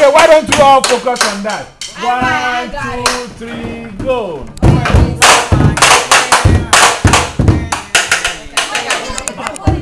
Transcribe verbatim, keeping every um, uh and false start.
Okay, why don't you all focus on that? One, two, three, go.